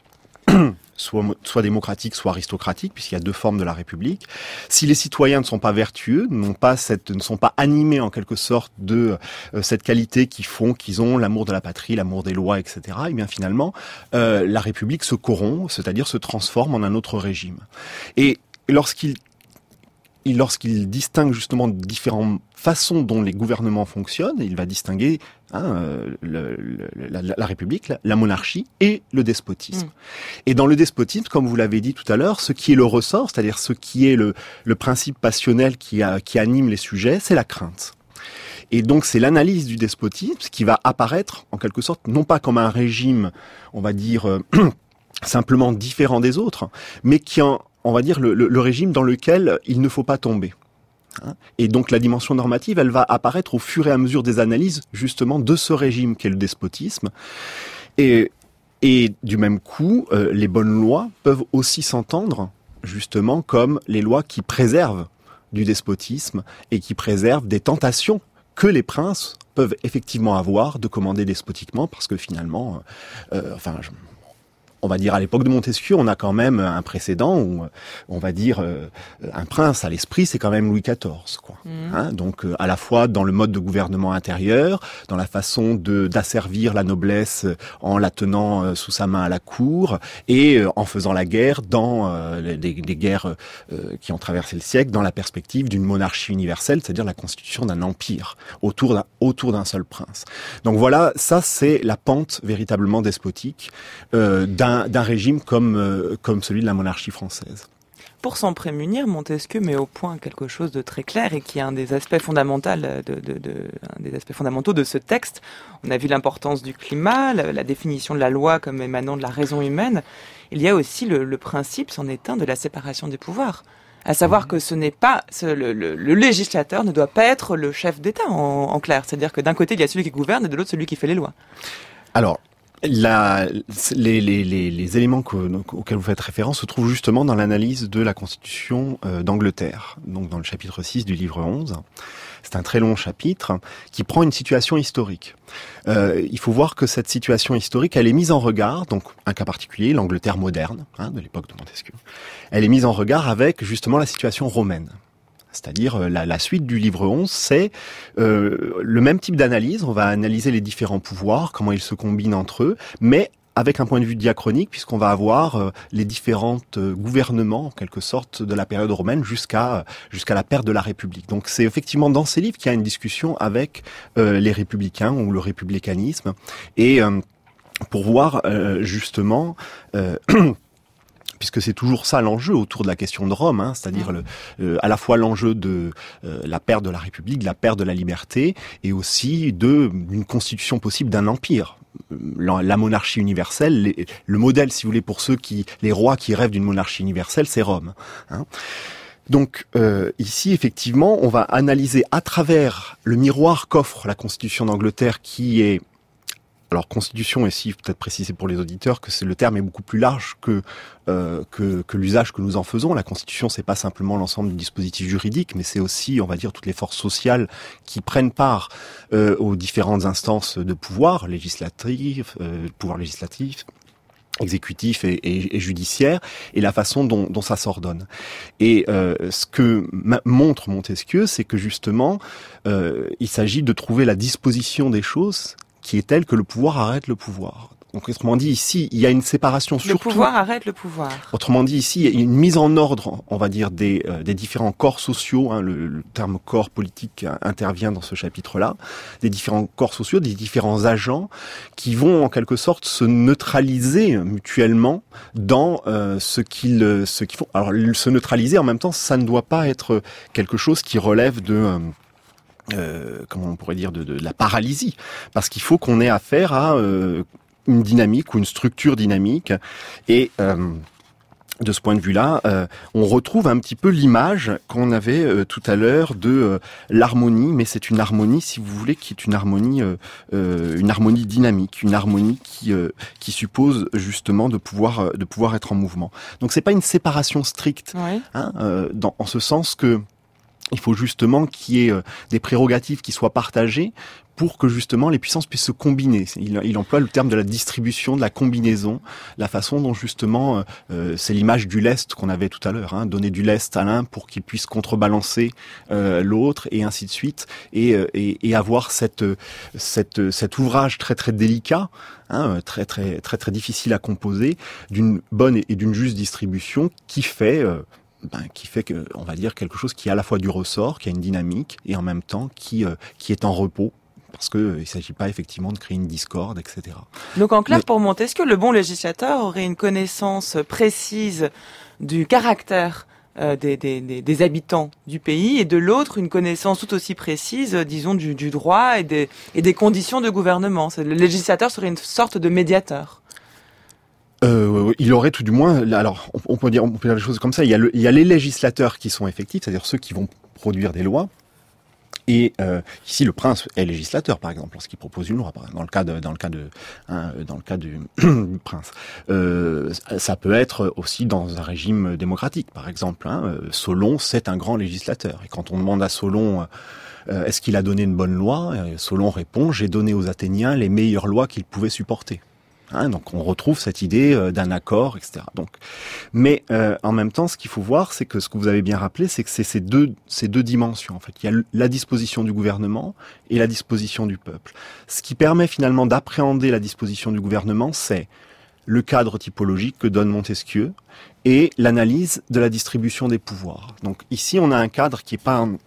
soit démocratiques, soit aristocratiques, puisqu'il y a deux formes de la République. Si les citoyens ne sont pas vertueux, ne sont pas animés en quelque sorte de cette qualité qui font qu'ils ont l'amour de la patrie, l'amour des lois, etc., et bien finalement, la République se corrompt, c'est-à-dire se transforme en un autre régime. Et lorsqu'il distingue justement différentes façons dont les gouvernements fonctionnent, il va distinguer la République, la monarchie et le despotisme. Et dans le despotisme, comme vous l'avez dit tout à l'heure, ce qui est le ressort, c'est-à-dire ce qui est le principe passionnel qui anime les sujets, c'est la crainte. Et donc c'est l'analyse du despotisme qui va apparaître en quelque sorte, non pas comme un régime, on va dire, simplement différent des autres, mais qui on va dire le régime dans lequel il ne faut pas tomber. Et donc la dimension normative, elle va apparaître au fur et à mesure des analyses justement de ce régime qu'est le despotisme. Et du même coup, les bonnes lois peuvent aussi s'entendre justement comme les lois qui préservent du despotisme et qui préservent des tentations que les princes peuvent effectivement avoir de commander despotiquement, parce que finalement, on va dire à l'époque de Montesquieu, on a quand même un précédent où, on va dire, un prince à l'esprit, c'est quand même Louis XIV, quoi. Donc, à la fois dans le mode de gouvernement intérieur, dans la façon d'asservir la noblesse en la tenant sous sa main à la cour, et en faisant la guerre dans des guerres qui ont traversé le siècle, dans la perspective d'une monarchie universelle, c'est-à-dire la constitution d'un empire autour d'un seul prince. Donc voilà, ça c'est la pente véritablement despotique d'un régime comme celui de la monarchie française. Pour s'en prémunir, Montesquieu met au point quelque chose de très clair et qui est un des aspects fondamentaux de ce texte. On a vu l'importance du climat, la définition de la loi comme émanant de la raison humaine. Il y a aussi le principe, c'en est un, de la séparation des pouvoirs. À savoir que ce n'est pas le législateur ne doit pas être le chef d'État en clair. C'est-à-dire que d'un côté il y a celui qui gouverne et de l'autre celui qui fait les lois. Alors, les éléments auxquels vous faites référence se trouvent justement dans l'analyse de la Constitution d'Angleterre, donc dans le chapitre 6 du livre 11. C'est un très long chapitre qui prend une situation historique. Il faut voir que cette situation historique, elle est mise en regard, donc un cas particulier, l'Angleterre moderne, de l'époque de Montesquieu. Elle est mise en regard avec justement la situation romaine. C'est-à-dire la suite du livre 11, c'est le même type d'analyse. On va analyser les différents pouvoirs, comment ils se combinent entre eux, mais avec un point de vue diachronique, puisqu'on va avoir les différents gouvernements, en quelque sorte, de la période romaine jusqu'à la perte de la République. Donc c'est effectivement dans ces livres qu'il y a une discussion avec les républicains ou le républicanisme, et pour voir justement... puisque c'est toujours ça l'enjeu autour de la question de Rome, c'est-à-dire à la fois l'enjeu de la perte de la République, de la perte de la liberté, et aussi d'une constitution possible d'un empire. La monarchie universelle, le modèle, si vous voulez, pour les rois qui rêvent d'une monarchie universelle, c'est Rome. Donc ici, effectivement, on va analyser à travers le miroir qu'offre la Constitution d'Angleterre, qui est... Alors, constitution, ici, peut-être préciser pour les auditeurs que le terme est beaucoup plus large que l'usage que nous en faisons. La constitution, c'est pas simplement l'ensemble du dispositif juridique, mais c'est aussi, on va dire, toutes les forces sociales qui prennent part aux différentes instances de pouvoir législatif, exécutif et judiciaire, et la façon dont ça s'ordonne. Et ce que montre Montesquieu, c'est que justement, il s'agit de trouver la disposition des choses qui est telle que le pouvoir arrête le pouvoir. Donc, autrement dit, ici, il y a une séparation surtout... Le pouvoir arrête le pouvoir. Autrement dit, ici, il y a une mise en ordre, on va dire, des différents corps sociaux. Le terme corps politique intervient dans ce chapitre-là. Des différents corps sociaux, des différents agents qui vont, en quelque sorte, se neutraliser mutuellement dans ce qu'ils font. Alors, se neutraliser, en même temps, ça ne doit pas être quelque chose qui relève comment on pourrait dire, de la paralysie, parce qu'il faut qu'on ait affaire à une dynamique ou une structure dynamique, et de ce point de vue-là, on retrouve un petit peu l'image qu'on avait tout à l'heure de l'harmonie, mais c'est une harmonie, si vous voulez, qui est une harmonie dynamique, une harmonie qui suppose justement de pouvoir être en mouvement. Donc c'est pas une séparation stricte, oui. En ce sens que il faut justement qu'il y ait des prérogatives qui soient partagées pour que justement les puissances puissent se combiner. Il emploie le terme de la distribution, de la combinaison, la façon dont justement, c'est l'image du lest qu'on avait tout à l'heure, donner du lest à l'un pour qu'il puisse contrebalancer l'autre, et ainsi de suite, et avoir cet ouvrage très très délicat, très très très très difficile à composer, d'une bonne et d'une juste distribution qui fait que, on va dire, quelque chose qui a à la fois du ressort, qui a une dynamique, et en même temps qui est en repos, parce que il s'agit pas effectivement de créer une discorde, etc. Donc en clair, pour Montesquieu, le bon législateur aurait une connaissance précise du caractère des habitants du pays, et de l'autre une connaissance tout aussi précise, disons, du droit et des conditions de gouvernement. Le législateur serait une sorte de médiateur. Il aurait tout du moins, alors on peut dire les choses comme ça, il y a les législateurs qui sont effectifs, c'est-à-dire ceux qui vont produire des lois, et ici le prince est législateur, par exemple, lorsqu'il propose une loi, dans le cas du prince. Ça peut être aussi dans un régime démocratique, par exemple. Solon, c'est un grand législateur, et quand on demande à Solon est-ce qu'il a donné une bonne loi, Solon répond: j'ai donné aux Athéniens les meilleures lois qu'ils pouvaient supporter. Donc on retrouve cette idée d'un accord, etc. Mais en même temps, ce qu'il faut voir, c'est que ce que vous avez bien rappelé, c'est que c'est ces deux dimensions. En fait, il y a la disposition du gouvernement et la disposition du peuple. Ce qui permet finalement d'appréhender la disposition du gouvernement, c'est le cadre typologique que donne Montesquieu et l'analyse de la distribution des pouvoirs. Donc ici, on a un cadre qui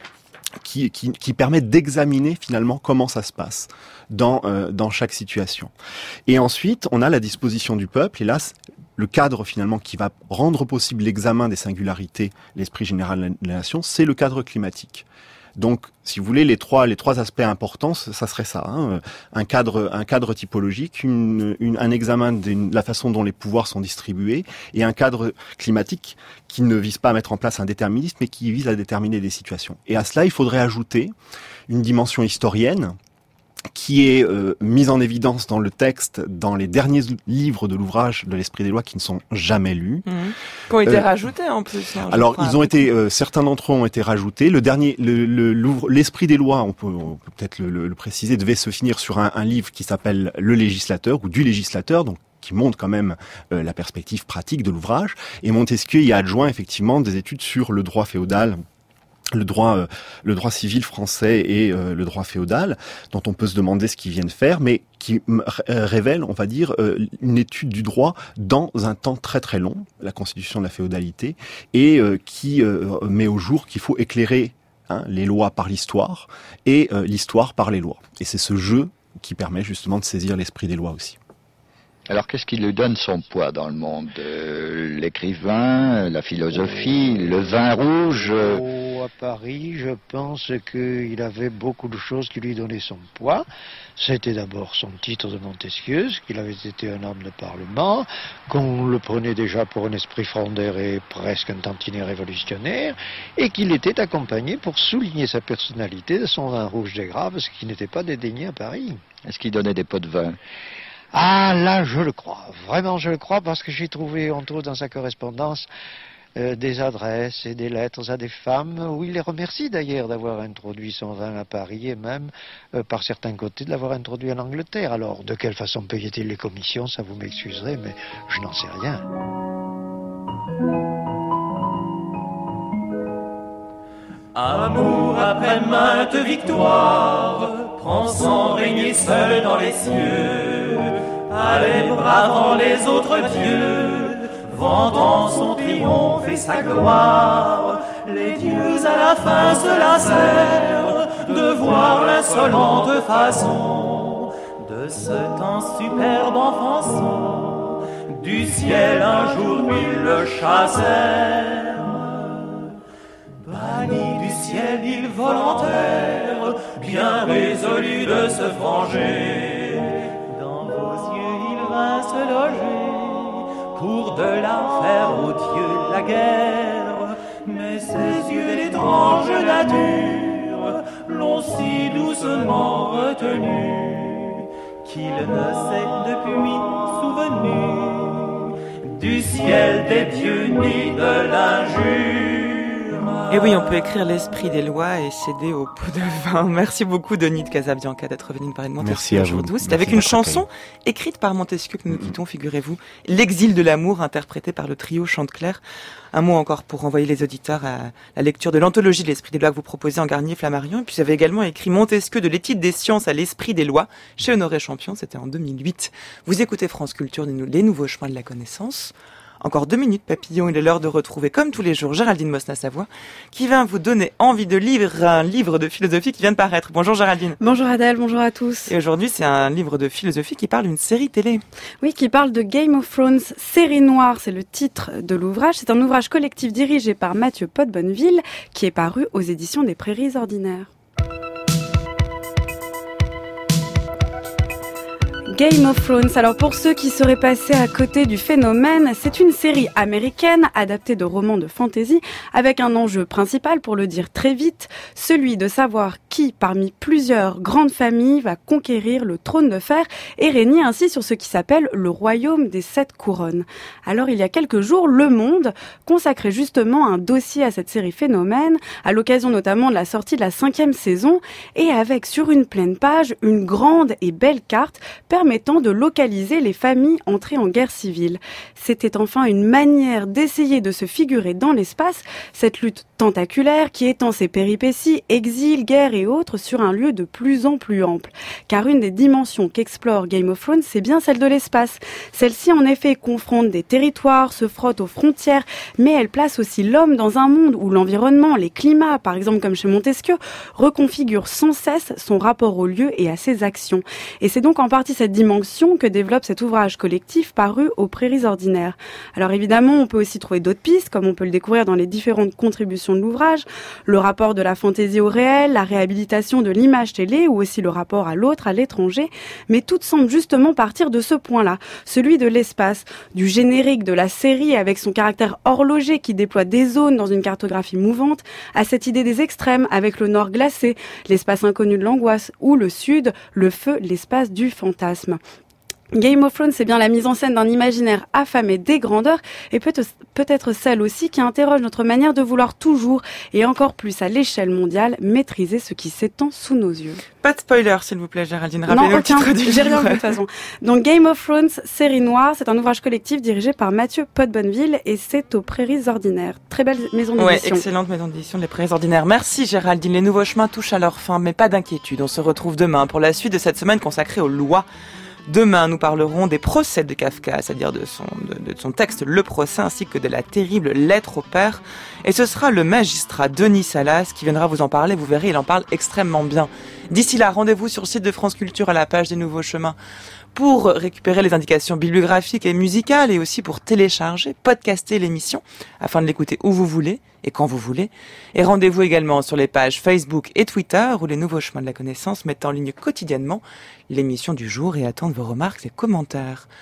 permet d'examiner finalement comment ça se passe dans chaque situation. Et ensuite, on a la disposition du peuple, et là, le cadre finalement qui va rendre possible l'examen des singularités, l'esprit général de la nation, c'est le cadre climatique. Donc, si vous voulez, les trois aspects importants, ça serait ça, un cadre typologique, un examen de la façon dont les pouvoirs sont distribués, et un cadre climatique qui ne vise pas à mettre en place un déterminisme, mais qui vise à déterminer des situations. Et à cela, il faudrait ajouter une dimension historienne, qui est mise en évidence dans le texte, dans les derniers livres de l'ouvrage de l'Esprit des lois qui ne sont jamais lus. Qui ont été rajoutés en plus. Alors, ils ont été, certains d'entre eux ont été rajoutés. Le dernier, l'Esprit des lois, on peut peut-être le préciser, devait se finir sur un livre qui s'appelle Le législateur, ou du législateur, donc qui montre quand même la perspective pratique de l'ouvrage. Et Montesquieu y a adjoint effectivement des études sur le droit féodal, le droit civil français et le droit féodal, dont on peut se demander ce qu'ils viennent faire, mais qui révèle, on va dire, une étude du droit dans un temps très très long, la constitution de la féodalité, et qui met au jour qu'il faut éclairer les lois par l'histoire et l'histoire par les lois. Et c'est ce jeu qui permet justement de saisir l'esprit des lois aussi. Alors qu'est-ce qui lui donne son poids dans le monde? L'écrivain, la philosophie, le vin rouge? À Paris, je pense qu'il avait beaucoup de choses qui lui donnaient son poids. C'était d'abord son titre de Montesquieu, qu'il avait été un homme de parlement, qu'on le prenait déjà pour un esprit frondeur et presque un tantinet révolutionnaire, et qu'il était accompagné pour souligner sa personnalité de son vin rouge des Graves, ce qui n'était pas dédaigné à Paris. Est-ce qu'il donnait des pots de vin? Ah, là, je le crois. Vraiment, je le crois, parce que j'ai trouvé, entre autres, dans sa correspondance, des adresses et des lettres à des femmes, où il les remercie d'ailleurs d'avoir introduit son vin à Paris, et même, par certains côtés, de l'avoir introduit en Angleterre. Alors, de quelle façon payait-il les commissions, ça vous m'excuserez, mais je n'en sais rien. Amour après maintes victoires, prend son régner seul dans les cieux, allez bravant les autres dieux, vantant son triomphe et sa gloire. Les dieux à la fin se lassèrent de voir l'insolente façon de ce temps superbe enfonçant du ciel un jour ils le chassèrent. Banni du ciel ciel il volontaire, bien résolu de se venger. Dans vos yeux il vint se loger, pour de là faire aux dieux la guerre. Mais ses yeux d'étrange nature l'ont si doucement retenu, qu'il ne s'est depuis souvenu du ciel des dieux ni de l'injure. Et oui, on peut écrire l'esprit des lois et céder au pot de vin. Merci beaucoup, Denis de Casabianca, d'être venu nous parler de Montesquieu aujourd'hui. C'est avec une chanson écrite par Montesquieu que nous quittons, figurez-vous, L'exil de l'amour, interprété par le trio Chantecler. Un mot encore pour renvoyer les auditeurs à la lecture de l'anthologie de l'esprit des lois que vous proposez en Garnier Flammarion. Et puis vous avez également écrit Montesquieu de l'éthique des sciences à l'esprit des lois chez Honoré Champion, c'était en 2008. Vous écoutez France Culture, les nouveaux chemins de la connaissance. Encore 2 minutes, papillon, il est l'heure de retrouver, comme tous les jours, Géraldine Mosna-Savoie, qui va vous donner envie de lire un livre de philosophie qui vient de paraître. Bonjour Géraldine. Bonjour Adèle, bonjour à tous. Et aujourd'hui, c'est un livre de philosophie qui parle d'une série télé. Oui, qui parle de Game of Thrones, série noire, c'est le titre de l'ouvrage. C'est un ouvrage collectif dirigé par Mathieu Pot-Bonneville, qui est paru aux éditions des Prairies Ordinaires. Game of Thrones. Alors pour ceux qui seraient passés à côté du phénomène, c'est une série américaine adaptée de romans de fantasy avec un enjeu principal, pour le dire très vite, celui de savoir qui parmi plusieurs grandes familles va conquérir le trône de fer et régner ainsi sur ce qui s'appelle le royaume des 7 couronnes. Alors il y a quelques jours, Le Monde consacrait justement un dossier à cette série phénomène, à l'occasion notamment de la sortie de la 5e saison, et avec sur une pleine page une grande et belle carte permettant de localiser les familles entrées en guerre civile. C'était enfin une manière d'essayer de se figurer dans l'espace cette lutte tentaculaire qui étend ses péripéties, exil, guerre et autres sur un lieu de plus en plus ample. Car une des dimensions qu'explore Game of Thrones, c'est bien celle de l'espace. Celle-ci, en effet, confronte des territoires, se frotte aux frontières, mais elle place aussi l'homme dans un monde où l'environnement, les climats, par exemple comme chez Montesquieu, reconfigure sans cesse son rapport au lieu et à ses actions. Et c'est donc en partie cette dimension que développe cet ouvrage collectif paru aux Prairies Ordinaires. Alors évidemment, on peut aussi trouver d'autres pistes, comme on peut le découvrir dans les différentes contributions de l'ouvrage, le rapport de la fantaisie au réel, la réhabilitation de l'image télé ou aussi le rapport à l'autre, à l'étranger, mais toutes semblent justement partir de ce point-là, celui de l'espace, du générique de la série avec son caractère horloger qui déploie des zones dans une cartographie mouvante, à cette idée des extrêmes avec le nord glacé, l'espace inconnu de l'angoisse, ou le sud, le feu, l'espace du fantasme. Game of Thrones, c'est bien la mise en scène d'un imaginaire affamé des grandeurs et peut-être celle aussi qui interroge notre manière de vouloir toujours et encore plus à l'échelle mondiale maîtriser ce qui s'étend sous nos yeux. Pas de spoiler, s'il vous plaît, Géraldine. Rappelez-nous le titre du livre. J'ai rien de toute façon. Donc Game of Thrones, série noire, c'est un ouvrage collectif dirigé par Mathieu Pot-Bonneville et c'est aux Prairies Ordinaires. Très belle maison d'édition. Ouais, excellente maison d'édition des Prairies Ordinaires. Merci Géraldine. Les nouveaux chemins touchent à leur fin, mais pas d'inquiétude. On se retrouve demain pour la suite de cette semaine consacrée aux lois. Demain, nous parlerons des procès de Kafka, c'est-à-dire de son texte Le Procès, ainsi que de la terrible lettre au père. Et ce sera le magistrat Denis Salas qui viendra vous en parler. Vous verrez, il en parle extrêmement bien. D'ici là, rendez-vous sur le site de France Culture à la page des Nouveaux Chemins pour récupérer les indications bibliographiques et musicales et aussi pour télécharger, podcaster l'émission afin de l'écouter où vous voulez et quand vous voulez. Et rendez-vous également sur les pages Facebook et Twitter où les Nouveaux Chemins de la Connaissance mettent en ligne quotidiennement l'émission du jour et attendent vos remarques et commentaires.